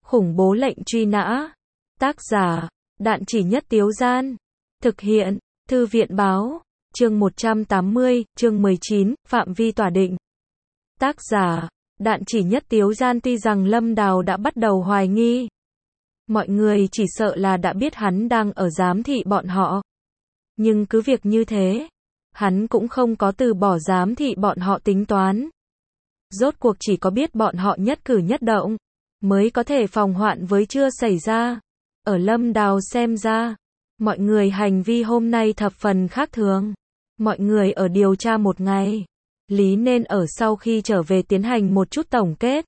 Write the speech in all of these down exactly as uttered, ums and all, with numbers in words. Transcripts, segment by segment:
Khủng bố lệnh truy nã. Tác giả, Đạn Chỉ Nhất Tiếu Gian. Thực hiện, Thư viện báo. Chương một trăm tám mươi, chương mười chín, phạm vi tỏa định. Tác giả, Đạn Chỉ Nhất Tiếu Gian. Tuy rằng Lâm Đào đã bắt đầu hoài nghi. Mọi người chỉ sợ là đã biết hắn đang ở giám thị bọn họ. Nhưng cứ việc như thế, hắn cũng không có từ bỏ giám thị bọn họ tính toán. Rốt cuộc chỉ có biết bọn họ nhất cử nhất động, mới có thể phòng hoạn với chưa xảy ra. Ở Lâm Đào xem ra, mọi người hành vi hôm nay thập phần khác thường. Mọi người ở điều tra một ngày, lý nên ở sau khi trở về tiến hành một chút tổng kết.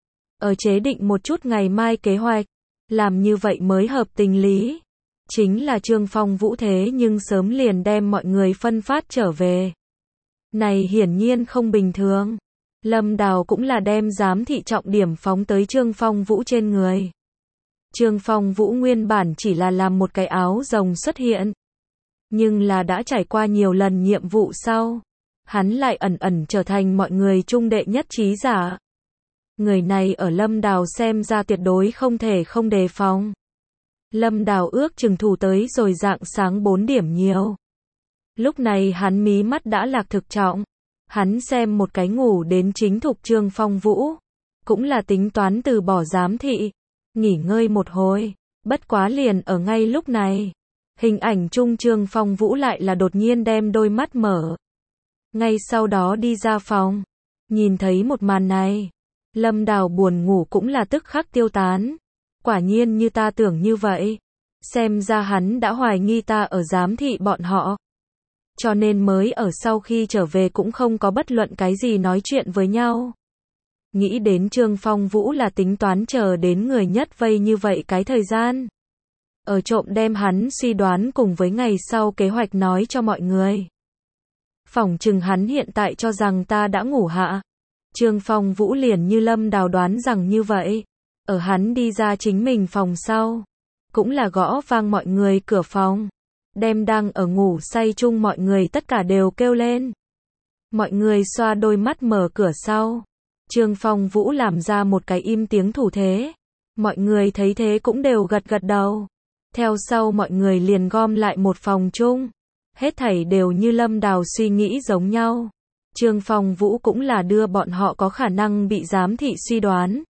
Ở chế định một chút ngày mai kế hoạch, làm như vậy mới hợp tình lý. Chính là Trương Phong Vũ thế nhưng sớm liền đem mọi người phân phát trở về. Này hiển nhiên không bình thường. Lâm Đào cũng là đem giám thị trọng điểm phóng tới Trương Phong Vũ trên người. Trương Phong Vũ nguyên bản chỉ là làm một cái áo rồng xuất hiện. Nhưng là đã trải qua nhiều lần nhiệm vụ sau, hắn lại ẩn ẩn trở thành mọi người trung đệ nhất trí giả. Người này ở Lâm Đào xem ra tuyệt đối không thể không đề phòng. Lâm Đào ước chừng thủ tới rồi rạng sáng bốn điểm nhiều. Lúc này hắn mí mắt đã lạc thực trọng. Hắn xem một cái ngủ đến chính thục Trương Phong Vũ. Cũng là tính toán từ bỏ giám thị. Nghỉ ngơi một hồi. Bất quá liền ở ngay lúc này. Hình ảnh chung Trương Phong Vũ lại là đột nhiên đem đôi mắt mở. Ngay sau đó đi ra phòng. Nhìn thấy một màn này. Lâm Đào buồn ngủ cũng là tức khắc tiêu tán. Quả nhiên như ta tưởng như vậy. Xem ra hắn đã hoài nghi ta ở giám thị bọn họ. Cho nên mới ở sau khi trở về cũng không có bất luận cái gì nói chuyện với nhau. Nghĩ đến Trương Phong Vũ là tính toán chờ đến người nhất vây như vậy cái thời gian. Ở trộm đem hắn suy đoán cùng với ngày sau kế hoạch nói cho mọi người. Phỏng chừng hắn hiện tại cho rằng ta đã ngủ hạ. Trương Phong Vũ liền như Lâm Đào đoán rằng như vậy. Ở hắn đi ra chính mình phòng sau. Cũng là gõ vang mọi người cửa phòng. Đem đang ở ngủ say chung mọi người tất cả đều kêu lên. Mọi người xoa đôi mắt mở cửa sau. Trương Phong Vũ làm ra một cái im tiếng thủ thế. Mọi người thấy thế cũng đều gật gật đầu. Theo sau mọi người liền gom lại một phòng chung. Hết thảy đều như Lâm Đào suy nghĩ giống nhau. Trương Phong Vũ cũng là đưa bọn họ có khả năng bị giám thị suy đoán.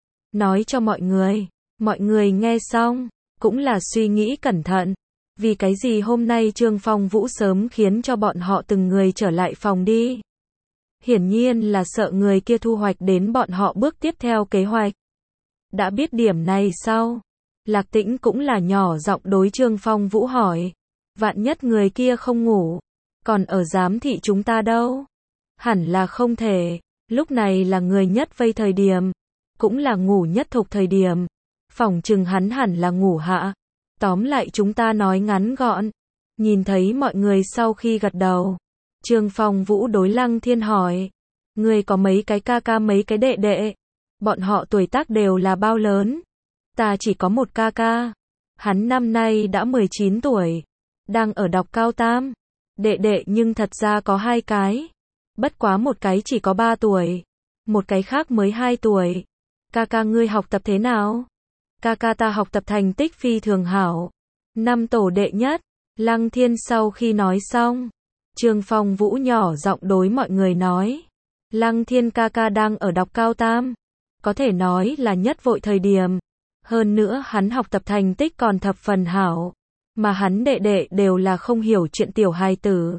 Nói cho mọi người. Mọi người nghe xong, cũng là suy nghĩ cẩn thận. Vì cái gì hôm nay Trương Phong Vũ sớm khiến cho bọn họ từng người trở lại phòng đi. Hiển nhiên là sợ người kia thu hoạch đến bọn họ bước tiếp theo kế hoạch. Đã biết điểm này sau, Lạc Tĩnh cũng là nhỏ giọng đối Trương Phong Vũ hỏi. Vạn nhất người kia không ngủ, còn ở giám thị chúng ta đâu? Hẳn là không thể, lúc này là người nhất vây thời điểm, cũng là ngủ nhất thục thời điểm. Phỏng chừng hắn hẳn là ngủ hạ. Tóm lại chúng ta nói ngắn gọn. Nhìn thấy mọi người sau khi gật đầu. Trương Phong Vũ đối Lăng Thiên hỏi. Người có mấy cái ca ca mấy cái đệ đệ? Bọn họ tuổi tác đều là bao lớn? Ta chỉ có một ca ca. Hắn năm nay đã mười chín tuổi. Đang ở đọc cao tam. Đệ đệ nhưng thật ra có hai cái. Bất quá một cái chỉ có ba tuổi. Một cái khác mới hai tuổi. Ca ca ngươi học tập thế nào? Ca ca ta học tập thành tích phi thường hảo. Năm tổ đệ nhất. Lăng Thiên sau khi nói xong. Trương Phong Vũ nhỏ giọng đối mọi người nói. Lăng Thiên ca ca đang ở đọc cao tam. Có thể nói là nhất vội thời điểm. Hơn nữa hắn học tập thành tích còn thập phần hảo. Mà hắn đệ đệ đều là không hiểu chuyện tiểu hài tử.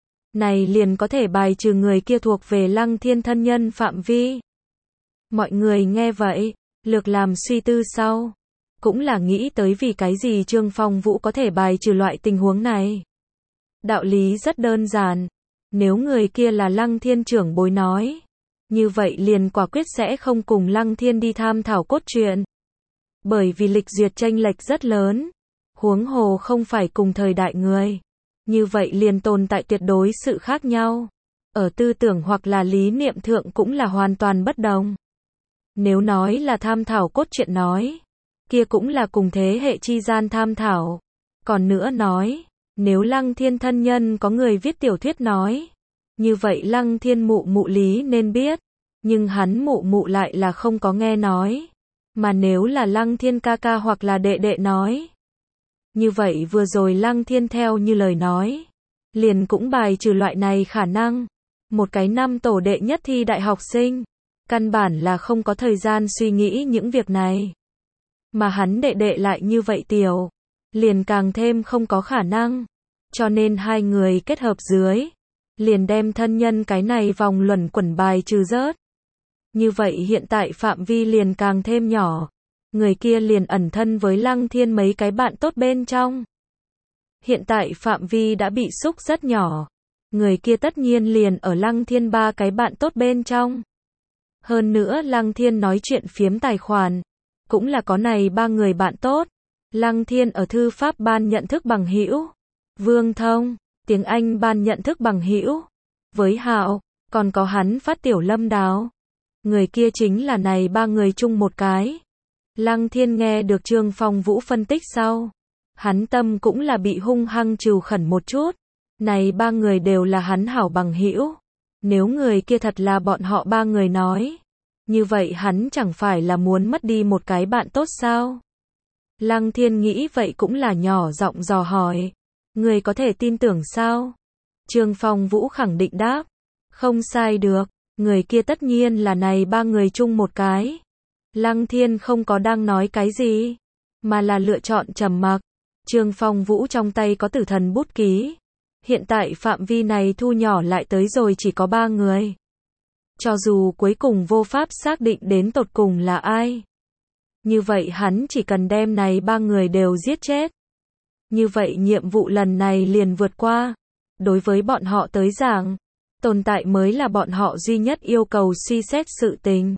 Này liền có thể bài trừ người kia thuộc về Lăng Thiên thân nhân phạm vi. Mọi người nghe vậy. Lược làm suy tư sau. Cũng là nghĩ tới vì cái gì Trương Phong Vũ có thể bài trừ loại tình huống này. Đạo lý rất đơn giản. Nếu người kia là Lăng Thiên trưởng bối nói. Như vậy liền quả quyết sẽ không cùng Lăng Thiên đi tham thảo cốt truyện. Bởi vì lịch duyệt chênh lệch rất lớn. Huống hồ không phải cùng thời đại người. Như vậy liền tồn tại tuyệt đối sự khác nhau. Ở tư tưởng hoặc là lý niệm thượng cũng là hoàn toàn bất đồng. Nếu nói là tham thảo cốt truyện nói, kia cũng là cùng thế hệ chi gian tham thảo. Còn nữa nói, nếu Lăng Thiên thân nhân có người viết tiểu thuyết nói, như vậy Lăng Thiên mụ mụ lý nên biết, nhưng hắn mụ mụ lại là không có nghe nói. Mà nếu là Lăng Thiên ca ca hoặc là đệ đệ nói. Như vậy vừa rồi Lăng Thiên theo như lời nói. Liền cũng bài trừ loại này khả năng. Một cái năm tổ đệ nhất thi đại học sinh. Căn bản là không có thời gian suy nghĩ những việc này. Mà hắn đệ đệ lại như vậy tiểu. Liền càng thêm không có khả năng. Cho nên hai người kết hợp dưới. Liền đem thân nhân cái này vòng luẩn quẩn bài trừ rớt. Như vậy hiện tại phạm vi liền càng thêm nhỏ. Người kia liền ẩn thân với Lăng Thiên mấy cái bạn tốt bên trong. Hiện tại phạm vi đã bị xúc rất nhỏ. Người kia tất nhiên liền ở Lăng Thiên ba cái bạn tốt bên trong. Hơn nữa Lăng Thiên nói chuyện phiếm tài khoản. Cũng là có này ba người bạn tốt. Lăng Thiên ở thư pháp ban nhận thức bằng hữu. Vương Thông, tiếng Anh ban nhận thức bằng hữu. Với Hạo, còn có hắn phát tiểu Lâm Đào. Người kia chính là này ba người chung một cái. Lăng Thiên nghe được Trương Phong Vũ phân tích sau. Hắn tâm cũng là bị hung hăng trừ khẩn một chút. Này ba người đều là hắn hảo bằng hữu. Nếu người kia thật là bọn họ ba người nói. Như vậy hắn chẳng phải là muốn mất đi một cái bạn tốt sao? Lăng Thiên nghĩ vậy cũng là nhỏ giọng dò hỏi. Người có thể tin tưởng sao? Trương Phong Vũ khẳng định đáp. Không sai được. Người kia tất nhiên là này ba người chung một cái. Lăng Thiên không có đang nói cái gì. Mà là lựa chọn trầm mặc. Trương Phong Vũ trong tay có tử thần bút ký. Hiện tại phạm vi này thu nhỏ lại tới rồi chỉ có ba người. Cho dù cuối cùng vô pháp xác định đến tột cùng là ai. Như vậy hắn chỉ cần đem này ba người đều giết chết. Như vậy nhiệm vụ lần này liền vượt qua. Đối với bọn họ tới giảng, tồn tại mới là bọn họ duy nhất yêu cầu suy xét sự tình.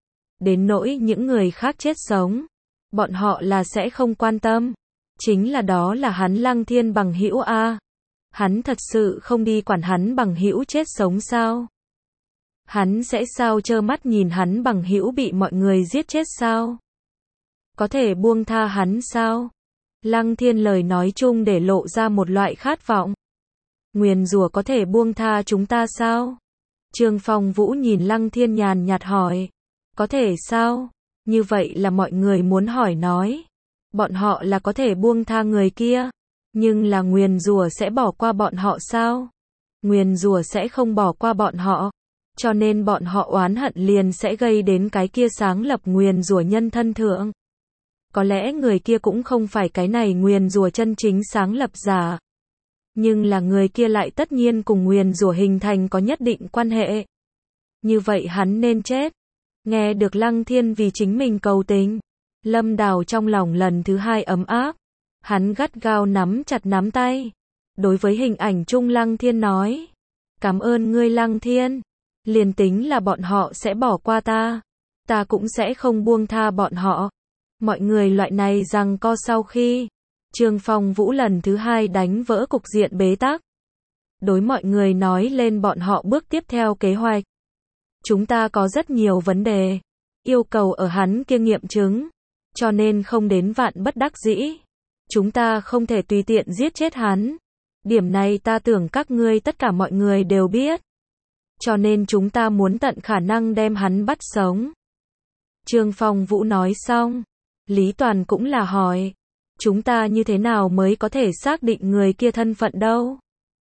Đến nỗi những người khác chết sống, bọn họ là sẽ không quan tâm. Chính là đó là hắn Lăng Thiên bằng hữu a. Hắn thật sự không đi quản hắn bằng hữu chết sống sao? Hắn sẽ sao trơ mắt nhìn hắn bằng hữu bị mọi người giết chết sao? Có thể buông tha hắn sao? Lăng Thiên lời nói chung để lộ ra một loại khát vọng. Nguyền rủa có thể buông tha chúng ta sao? Trương Phong Vũ nhìn Lăng Thiên nhàn nhạt hỏi. Có thể sao? Như vậy là mọi người muốn hỏi nói. Bọn họ là có thể buông tha người kia. Nhưng là nguyền rủa sẽ bỏ qua bọn họ sao? Nguyền rủa sẽ không bỏ qua bọn họ. Cho nên bọn họ oán hận liền sẽ gây đến cái kia sáng lập nguyền rủa nhân thân thượng. Có lẽ người kia cũng không phải cái này nguyền rủa chân chính sáng lập giả. Nhưng là người kia lại tất nhiên cùng nguyền rủa hình thành có nhất định quan hệ. Như vậy hắn nên chết. Nghe được Lăng Thiên vì chính mình cầu tình. Lâm Đào trong lòng lần thứ hai ấm áp. Hắn gắt gao nắm chặt nắm tay. Đối với hình ảnh chung Lăng Thiên nói. Cảm ơn ngươi Lăng Thiên. Liền tính là bọn họ sẽ bỏ qua ta. Ta cũng sẽ không buông tha bọn họ. Mọi người loại này rằng co sau khi. Trương Phong Vũ lần thứ hai đánh vỡ cục diện bế tắc. Đối mọi người nói lên bọn họ bước tiếp theo kế hoạch. Chúng ta có rất nhiều vấn đề. Yêu cầu ở hắn kia nghiệm chứng. Cho nên không đến vạn bất đắc dĩ. Chúng ta không thể tùy tiện giết chết hắn. Điểm này ta tưởng các ngươi tất cả mọi người đều biết. Cho nên chúng ta muốn tận khả năng đem hắn bắt sống. Trương Phong Vũ nói xong. Lý Toàn cũng là hỏi. Chúng ta như thế nào mới có thể xác định người kia thân phận đâu?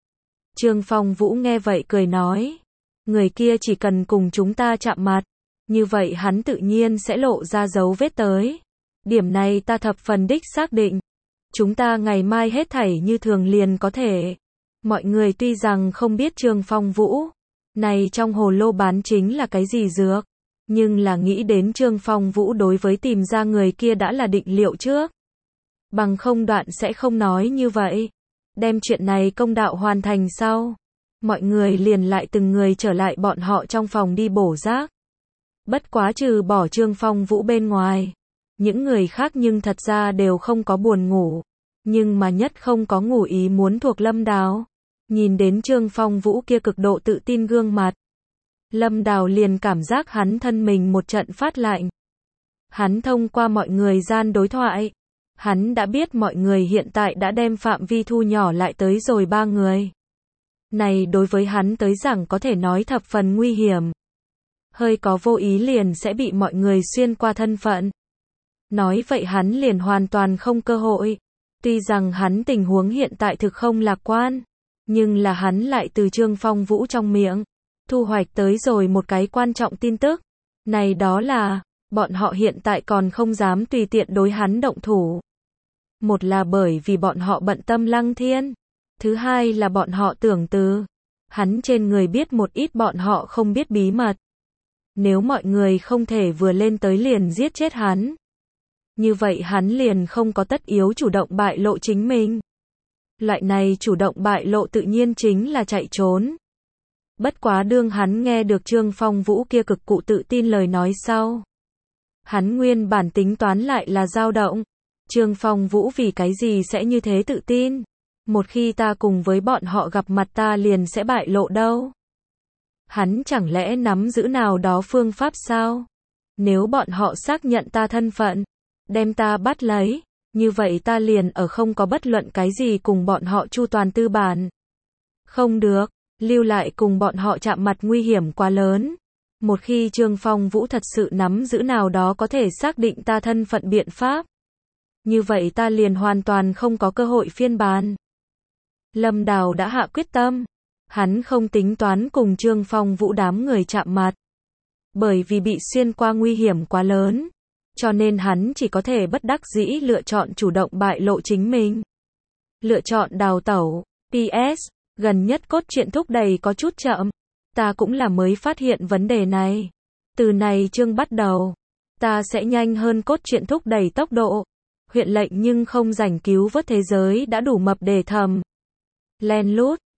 Trương Phong Vũ nghe vậy cười nói. Người kia chỉ cần cùng chúng ta chạm mặt. Như vậy hắn tự nhiên sẽ lộ ra dấu vết tới. Điểm này ta thập phần đích xác định. Chúng ta ngày mai hết thảy như thường liền có thể. Mọi người tuy rằng không biết Trương Phong Vũ. Này trong hồ lô bán chính là cái gì dược. Nhưng là nghĩ đến Trương Phong Vũ đối với tìm ra người kia đã là định liệu trước. Bằng không đoạn sẽ không nói như vậy. Đem chuyện này công đạo hoàn thành sau. Mọi người liền lại từng người trở lại bọn họ trong phòng đi bổ rác. Bất quá trừ bỏ Trương Phong Vũ bên ngoài. Những người khác nhưng thật ra đều không có buồn ngủ. Nhưng mà nhất không có ngủ ý muốn thuộc Lâm Đào. Nhìn đến Trương Phong Vũ kia cực độ tự tin gương mặt. Lâm Đào liền cảm giác hắn thân mình một trận phát lạnh. Hắn thông qua mọi người gian đối thoại. Hắn đã biết mọi người hiện tại đã đem phạm vi thu nhỏ lại tới rồi ba người. Này đối với hắn tới rằng có thể nói thập phần nguy hiểm. Hơi có vô ý liền sẽ bị mọi người xuyên qua thân phận. Nói vậy hắn liền hoàn toàn không cơ hội. Tuy rằng hắn tình huống hiện tại thực không lạc quan, nhưng là hắn lại từ Trương Phong Vũ trong miệng thu hoạch tới rồi một cái quan trọng tin tức. Này đó là, bọn họ hiện tại còn không dám tùy tiện đối hắn động thủ. Một là bởi vì bọn họ bận tâm Lăng Thiên. Thứ hai là bọn họ tưởng từ hắn trên người biết một ít bọn họ không biết bí mật. Nếu mọi người không thể vừa lên tới liền giết chết hắn, như vậy hắn liền không có tất yếu chủ động bại lộ chính mình. Loại này chủ động bại lộ tự nhiên chính là chạy trốn. Bất quá đương hắn nghe được Trương Phong Vũ kia cực cụ tự tin lời nói sau, hắn nguyên bản tính toán lại là dao động. Trương Phong Vũ vì cái gì sẽ như thế tự tin? Một khi ta cùng với bọn họ gặp mặt ta liền sẽ bại lộ đâu? Hắn chẳng lẽ nắm giữ nào đó phương pháp sao? Nếu bọn họ xác nhận ta thân phận, đem ta bắt lấy, như vậy ta liền ở không có bất luận cái gì cùng bọn họ chu toàn tư bản. Không được, lưu lại cùng bọn họ chạm mặt nguy hiểm quá lớn. Một khi Trương Phong Vũ thật sự nắm giữ nào đó có thể xác định ta thân phận biện pháp, như vậy ta liền hoàn toàn không có cơ hội phiên bản. Lâm Đào đã hạ quyết tâm, hắn không tính toán cùng Trương Phong Vũ đám người chạm mặt, bởi vì bị xuyên qua nguy hiểm quá lớn, cho nên hắn chỉ có thể bất đắc dĩ lựa chọn chủ động bại lộ chính mình. Lựa chọn đào tẩu. pê ét, gần nhất cốt truyện thúc đẩy có chút chậm, ta cũng là mới phát hiện vấn đề này. Từ này chương bắt đầu, ta sẽ nhanh hơn cốt truyện thúc đẩy tốc độ. Huyện lệnh nhưng không rảnh cứu vớt thế giới đã đủ mập để thầm. Len lút,